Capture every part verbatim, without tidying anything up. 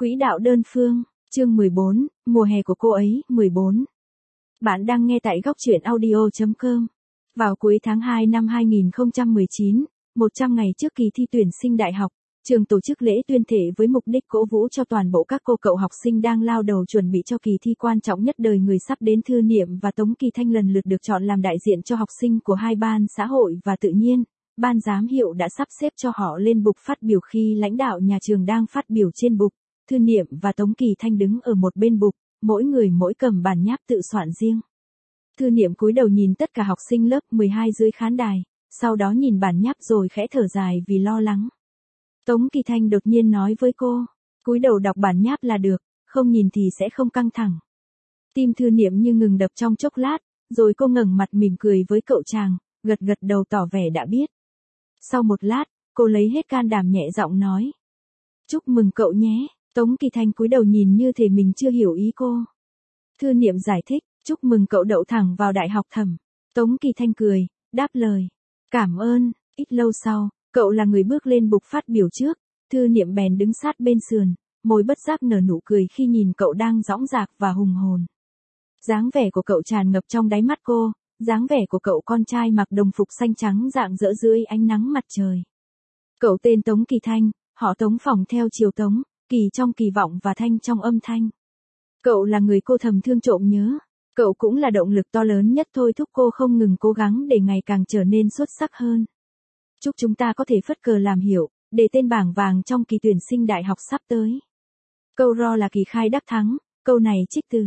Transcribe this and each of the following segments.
Quỹ đạo đơn phương, chương mười bốn, mùa hè của cô ấy, mười bốn. Bạn đang nghe tại góc truyện audio chấm com. Vào cuối tháng hai năm hai nghìn không trăm mười chín, một trăm ngày trước kỳ thi tuyển sinh đại học, trường tổ chức lễ tuyên thệ với mục đích cổ vũ cho toàn bộ các cô cậu học sinh đang lao đầu chuẩn bị cho kỳ thi quan trọng nhất đời người sắp đến. Thư Niệm và Tống Kỳ Thanh lần lượt được chọn làm đại diện cho học sinh của hai ban xã hội và tự nhiên. Ban giám hiệu đã sắp xếp cho họ lên bục phát biểu. Khi lãnh đạo nhà trường đang phát biểu trên bục, Thư Niệm và Tống Kỳ Thanh đứng ở một bên bục, mỗi người mỗi cầm bản nháp tự soạn riêng. Thư Niệm cúi đầu nhìn tất cả học sinh lớp mười hai dưới khán đài, sau đó nhìn bản nháp rồi khẽ thở dài vì lo lắng. Tống Kỳ Thanh đột nhiên nói với cô, cúi đầu đọc bản nháp là được, không nhìn thì sẽ không căng thẳng. Tim Thư Niệm như ngừng đập trong chốc lát, rồi cô ngẩng mặt mỉm cười với cậu chàng, gật gật đầu tỏ vẻ đã biết. Sau một lát, cô lấy hết can đảm nhẹ giọng nói, chúc mừng cậu nhé. Tống Kỳ Thanh cúi đầu nhìn như thể mình chưa hiểu ý cô. Thư Niệm giải thích, chúc mừng cậu đậu thẳng vào đại học thẩm. Tống Kỳ Thanh cười, đáp lời, cảm ơn. Ít lâu sau, cậu là người bước lên bục phát biểu trước, Thư Niệm bèn đứng sát bên sườn, môi bất giác nở nụ cười khi nhìn cậu đang dõng dạc và hùng hồn. Dáng vẻ của cậu tràn ngập trong đáy mắt cô, dáng vẻ của cậu con trai mặc đồng phục xanh trắng rạng rỡ dưới ánh nắng mặt trời. Cậu tên Tống Kỳ Thanh, họ Tống phỏng theo chiều Tống, Kỳ trong kỳ vọng và Thanh trong âm thanh. Cậu là người cô thầm thương trộm nhớ. Cậu cũng là động lực to lớn nhất thôi thúc cô không ngừng cố gắng để ngày càng trở nên xuất sắc hơn. Chúc chúng ta có thể phất cờ làm hiệu, để tên bảng vàng trong kỳ tuyển sinh đại học sắp tới. Câu ro là Kỳ Khai đắc thắng, câu này trích từ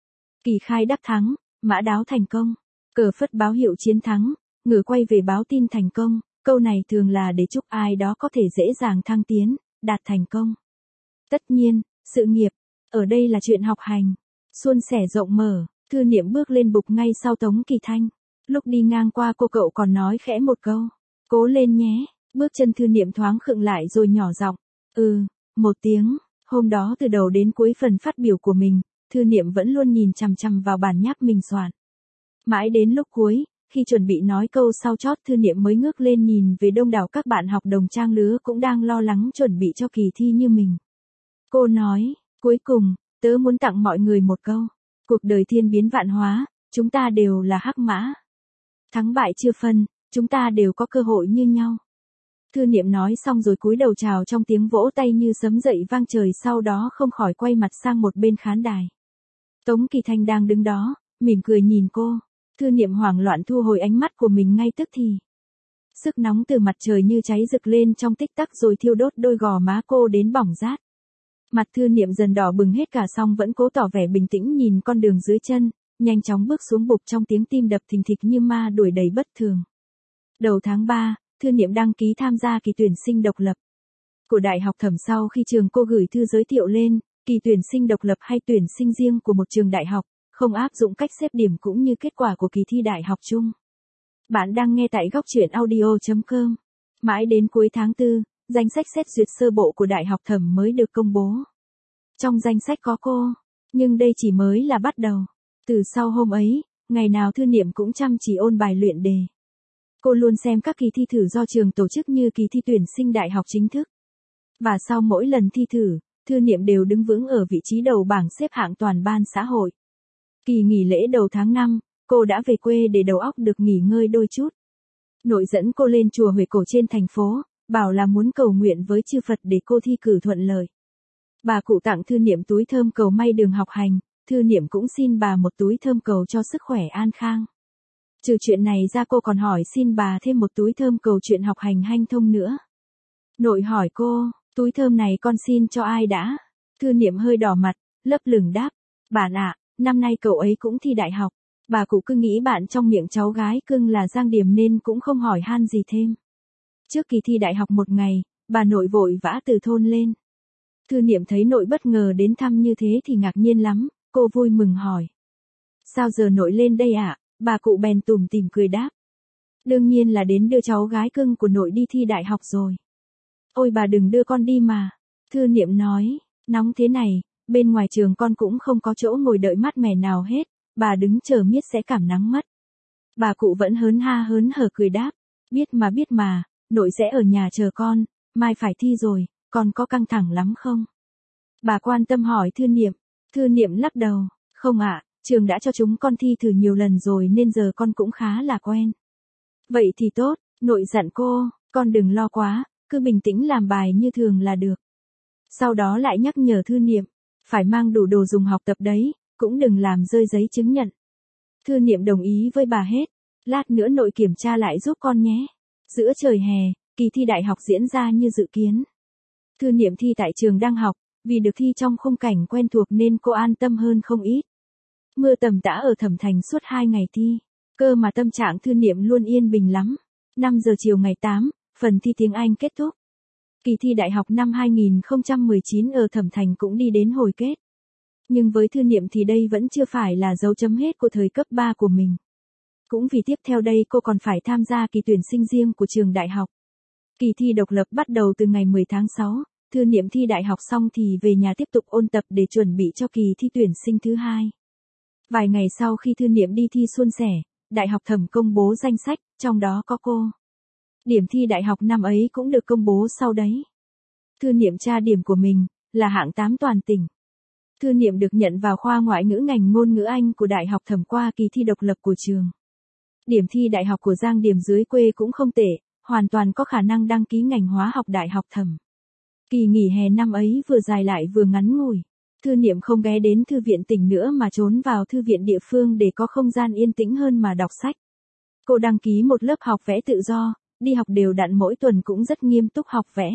Kỳ Khai đắc thắng, mã đáo thành công. Cờ phất báo hiệu chiến thắng, ngựa quay về báo tin thành công. Câu này thường là để chúc ai đó có thể dễ dàng thăng tiến, đạt thành công. Tất nhiên, sự nghiệp, ở đây là chuyện học hành. Suôn sẻ rộng mở, Thư Niệm bước lên bục ngay sau Tống Kỳ Thanh. Lúc đi ngang qua cô cậu còn nói khẽ một câu, cố lên nhé. Bước chân Thư Niệm thoáng khựng lại rồi nhỏ giọng, ừ, một tiếng. Hôm đó từ đầu đến cuối phần phát biểu của mình, Thư Niệm vẫn luôn nhìn chằm chằm vào bản nháp mình soạn. Mãi đến lúc cuối, khi chuẩn bị nói câu sau chót, Thư Niệm mới ngước lên nhìn về đông đảo các bạn học đồng trang lứa cũng đang lo lắng chuẩn bị cho kỳ thi như mình. Cô nói, cuối cùng, tớ muốn tặng mọi người một câu. Cuộc đời thiên biến vạn hóa, chúng ta đều là hắc mã. Thắng bại chưa phân, chúng ta đều có cơ hội như nhau. Thư Niệm nói xong rồi cúi đầu chào trong tiếng vỗ tay như sấm dậy vang trời, sau đó không khỏi quay mặt sang một bên khán đài. Tống Kỳ Thanh đang đứng đó, mỉm cười nhìn cô. Thư Niệm hoảng loạn thu hồi ánh mắt của mình ngay tức thì. Sức nóng từ mặt trời như cháy rực lên trong tích tắc rồi thiêu đốt đôi gò má cô đến bỏng rát. Mặt Thư Niệm dần đỏ bừng hết cả song vẫn cố tỏ vẻ bình tĩnh nhìn con đường dưới chân, nhanh chóng bước xuống bục trong tiếng tim đập thình thịch như ma đuổi đầy bất thường. Đầu tháng ba, Thư Niệm đăng ký tham gia kỳ tuyển sinh độc lập của Đại học Thẩm. Sau khi trường cô gửi thư giới thiệu lên, kỳ tuyển sinh độc lập hay tuyển sinh riêng của một trường đại học, không áp dụng cách xếp điểm cũng như kết quả của kỳ thi đại học chung. Bạn đang nghe tại góc truyện audio chấm com. Mãi đến cuối tháng tư, danh sách xét duyệt sơ bộ của Đại học Thẩm mới được công bố. Trong danh sách có cô, nhưng đây chỉ mới là bắt đầu. Từ sau hôm ấy, ngày nào Thư Niệm cũng chăm chỉ ôn bài luyện đề. Cô luôn xem các kỳ thi thử do trường tổ chức như kỳ thi tuyển sinh đại học chính thức. Và sau mỗi lần thi thử, Thư Niệm đều đứng vững ở vị trí đầu bảng xếp hạng toàn ban xã hội. Kỳ nghỉ lễ đầu tháng năm, cô đã về quê để đầu óc được nghỉ ngơi đôi chút. Nội dẫn cô lên chùa Huệ Cổ trên thành phố, bảo là muốn cầu nguyện với chư Phật để cô thi cử thuận lợi. Bà cụ tặng Thư Niệm túi thơm cầu may đường học hành, Thư Niệm cũng xin bà một túi thơm cầu cho sức khỏe an khang. Trừ chuyện này ra cô còn hỏi xin bà thêm một túi thơm cầu chuyện học hành hanh thông nữa. Nội hỏi cô, túi thơm này con xin cho ai đã? Thư Niệm hơi đỏ mặt, lấp lửng đáp, bạn ạ, năm nay cậu ấy cũng thi đại học. Bà cụ cứ nghĩ bạn trong miệng cháu gái cưng là Giang Điềm nên cũng không hỏi han gì thêm. Trước kỳ thi đại học một ngày, bà nội vội vã từ thôn lên. Thư Niệm thấy nội bất ngờ đến thăm như thế thì ngạc nhiên lắm, cô vui mừng hỏi. Sao giờ nội lên đây ạ? À? Bà cụ bèn tủm tỉm cười đáp. Đương nhiên là đến đưa cháu gái cưng của nội đi thi đại học rồi. Ôi bà đừng đưa con đi mà. Thư Niệm nói, nóng thế này, bên ngoài trường con cũng không có chỗ ngồi đợi mát mẻ nào hết, bà đứng chờ miết sẽ cảm nắng mất. Bà cụ vẫn hớn ha hớn hở cười đáp, biết mà biết mà, nội sẽ ở nhà chờ con, mai phải thi rồi, con có căng thẳng lắm không? Bà quan tâm hỏi Thư Niệm. Thư Niệm lắc đầu, không ạ, trường đã cho chúng con thi thử nhiều lần rồi nên giờ con cũng khá là quen. Vậy thì tốt, nội dặn cô, con đừng lo quá, cứ bình tĩnh làm bài như thường là được. Sau đó lại nhắc nhở Thư Niệm, phải mang đủ đồ dùng học tập đấy, cũng đừng làm rơi giấy chứng nhận. Thư Niệm đồng ý với bà hết, lát nữa nội kiểm tra lại giúp con nhé. Giữa trời hè, kỳ thi đại học diễn ra như dự kiến. Thư Niệm thi tại trường đang học, vì được thi trong khung cảnh quen thuộc nên cô an tâm hơn không ít. Mưa tầm tã ở Thẩm Thành suốt hai ngày thi, cơ mà tâm trạng Thư Niệm luôn yên bình lắm. năm giờ chiều ngày tám, phần thi tiếng Anh kết thúc. Kỳ thi đại học năm hai nghìn không trăm mười chín ở Thẩm Thành cũng đi đến hồi kết. Nhưng với Thư Niệm thì đây vẫn chưa phải là dấu chấm hết của thời cấp ba của mình. Cũng vì tiếp theo đây cô còn phải tham gia kỳ tuyển sinh riêng của trường đại học. Kỳ thi độc lập bắt đầu từ ngày mười tháng sáu, Thư Niệm thi đại học xong thì về nhà tiếp tục ôn tập để chuẩn bị cho kỳ thi tuyển sinh thứ hai. Vài ngày sau khi Thư Niệm đi thi suôn sẻ, Đại học Thẩm công bố danh sách, trong đó có cô. Điểm thi đại học năm ấy cũng được công bố sau đấy. Thư Niệm tra điểm của mình là hạng tám toàn tỉnh. Thư Niệm được nhận vào khoa ngoại ngữ ngành ngôn ngữ Anh của Đại học Thẩm qua kỳ thi độc lập của trường. Điểm thi đại học của Giang Điểm dưới quê cũng không tệ, hoàn toàn có khả năng đăng ký ngành hóa học Đại học Thẩm. Kỳ nghỉ hè năm ấy vừa dài lại vừa ngắn ngủi. Thư Niệm không ghé đến thư viện tỉnh nữa mà trốn vào thư viện địa phương để có không gian yên tĩnh hơn mà đọc sách. Cô đăng ký một lớp học vẽ tự do, đi học đều đặn mỗi tuần cũng rất nghiêm túc học vẽ.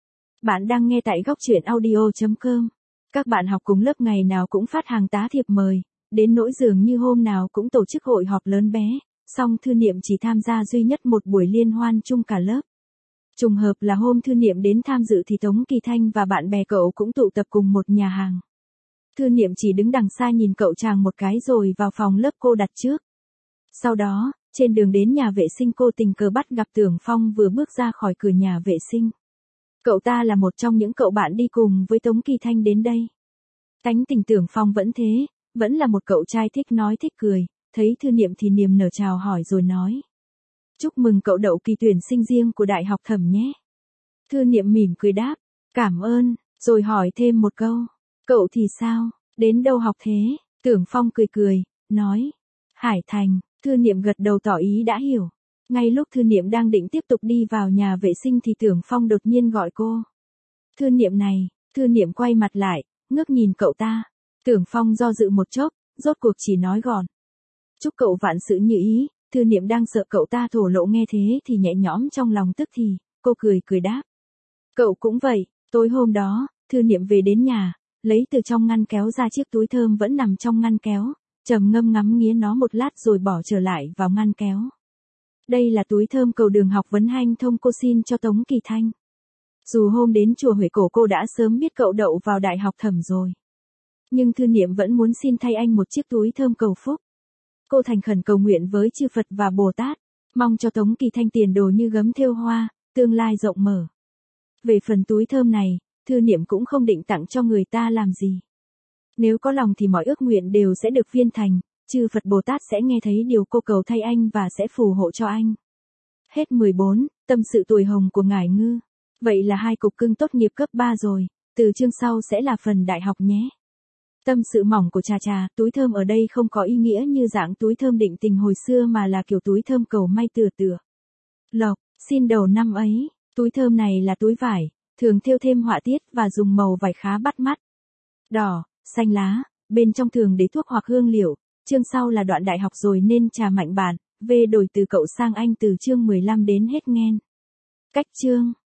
Bạn đang nghe tại góc truyện audio chấm com. Các bạn học cùng lớp ngày nào cũng phát hàng tá thiệp mời, đến nỗi dường như hôm nào cũng tổ chức hội họp lớn bé, song Thư Niệm chỉ tham gia duy nhất một buổi liên hoan chung cả lớp. Trùng hợp là hôm Thư Niệm đến tham dự thì Tống Kỳ Thanh và bạn bè cậu cũng tụ tập cùng một nhà hàng. Thư Niệm chỉ đứng đằng xa nhìn cậu chàng một cái rồi vào phòng lớp cô đặt trước. Sau đó, trên đường đến nhà vệ sinh cô tình cờ bắt gặp Tưởng Phong vừa bước ra khỏi cửa nhà vệ sinh. Cậu ta là một trong những cậu bạn đi cùng với Tống Kỳ Thanh đến đây. Tánh tình Tưởng Phong vẫn thế, vẫn là một cậu trai thích nói thích cười, thấy Thư Niệm thì niềm nở chào hỏi rồi nói. Chúc mừng cậu đậu kỳ tuyển sinh riêng của Đại học Thẩm nhé. Thư Niệm mỉm cười đáp, cảm ơn, rồi hỏi thêm một câu. Cậu thì sao, đến đâu học thế? Tưởng Phong cười cười, nói. Hải Thành. Thư Niệm gật đầu tỏ ý đã hiểu. Ngay lúc Thư Niệm đang định tiếp tục đi vào nhà vệ sinh thì Tưởng Phong đột nhiên gọi cô. Thư Niệm này, Thư Niệm quay mặt lại, ngước nhìn cậu ta. Tưởng Phong do dự một chốc, rốt cuộc chỉ nói gọn. Chúc cậu vạn sự như ý. Thư Niệm đang sợ cậu ta thổ lộ nghe thế thì nhẹ nhõm trong lòng tức thì, cô cười cười đáp. Cậu cũng vậy, tối hôm đó, Thư Niệm về đến nhà, lấy từ trong ngăn kéo ra chiếc túi thơm vẫn nằm trong ngăn kéo, trầm ngâm ngắm nghía nó một lát rồi bỏ trở lại vào ngăn kéo. Đây là túi thơm cầu đường học vấn hanh thông cô xin cho Tống Kỳ Thanh. Dù hôm đến chùa Huệ Cổ cô đã sớm biết cậu đậu vào Đại học Thẩm rồi. Nhưng Thư Niệm vẫn muốn xin thay anh một chiếc túi thơm cầu phúc. Cô thành khẩn cầu nguyện với chư Phật và Bồ Tát, mong cho Tống Kỳ Thanh tiền đồ như gấm thêu hoa, tương lai rộng mở. Về phần túi thơm này, Thư Niệm cũng không định tặng cho người ta làm gì. Nếu có lòng thì mọi ước nguyện đều sẽ được viên thành, chư Phật Bồ Tát sẽ nghe thấy điều cô cầu thay anh và sẽ phù hộ cho anh. Hết mười bốn, tâm sự tuổi hồng của Ngải Ngư. Vậy là hai cục cưng tốt nghiệp cấp ba rồi, từ chương sau sẽ là phần đại học nhé. Tâm sự mỏng của Trà Trà, túi thơm ở đây không có ý nghĩa như dạng túi thơm định tình hồi xưa mà là kiểu túi thơm cầu may tựa tựa. Lộc, xin đầu năm ấy, túi thơm này là túi vải, thường thêu thêm họa tiết và dùng màu vải khá bắt mắt. Đỏ, xanh lá, bên trong thường để thuốc hoặc hương liệu, chương sau là đoạn đại học rồi nên Trà mạnh bản, về đổi từ cậu sang anh từ chương mười lăm đến hết nghen. Cách chương.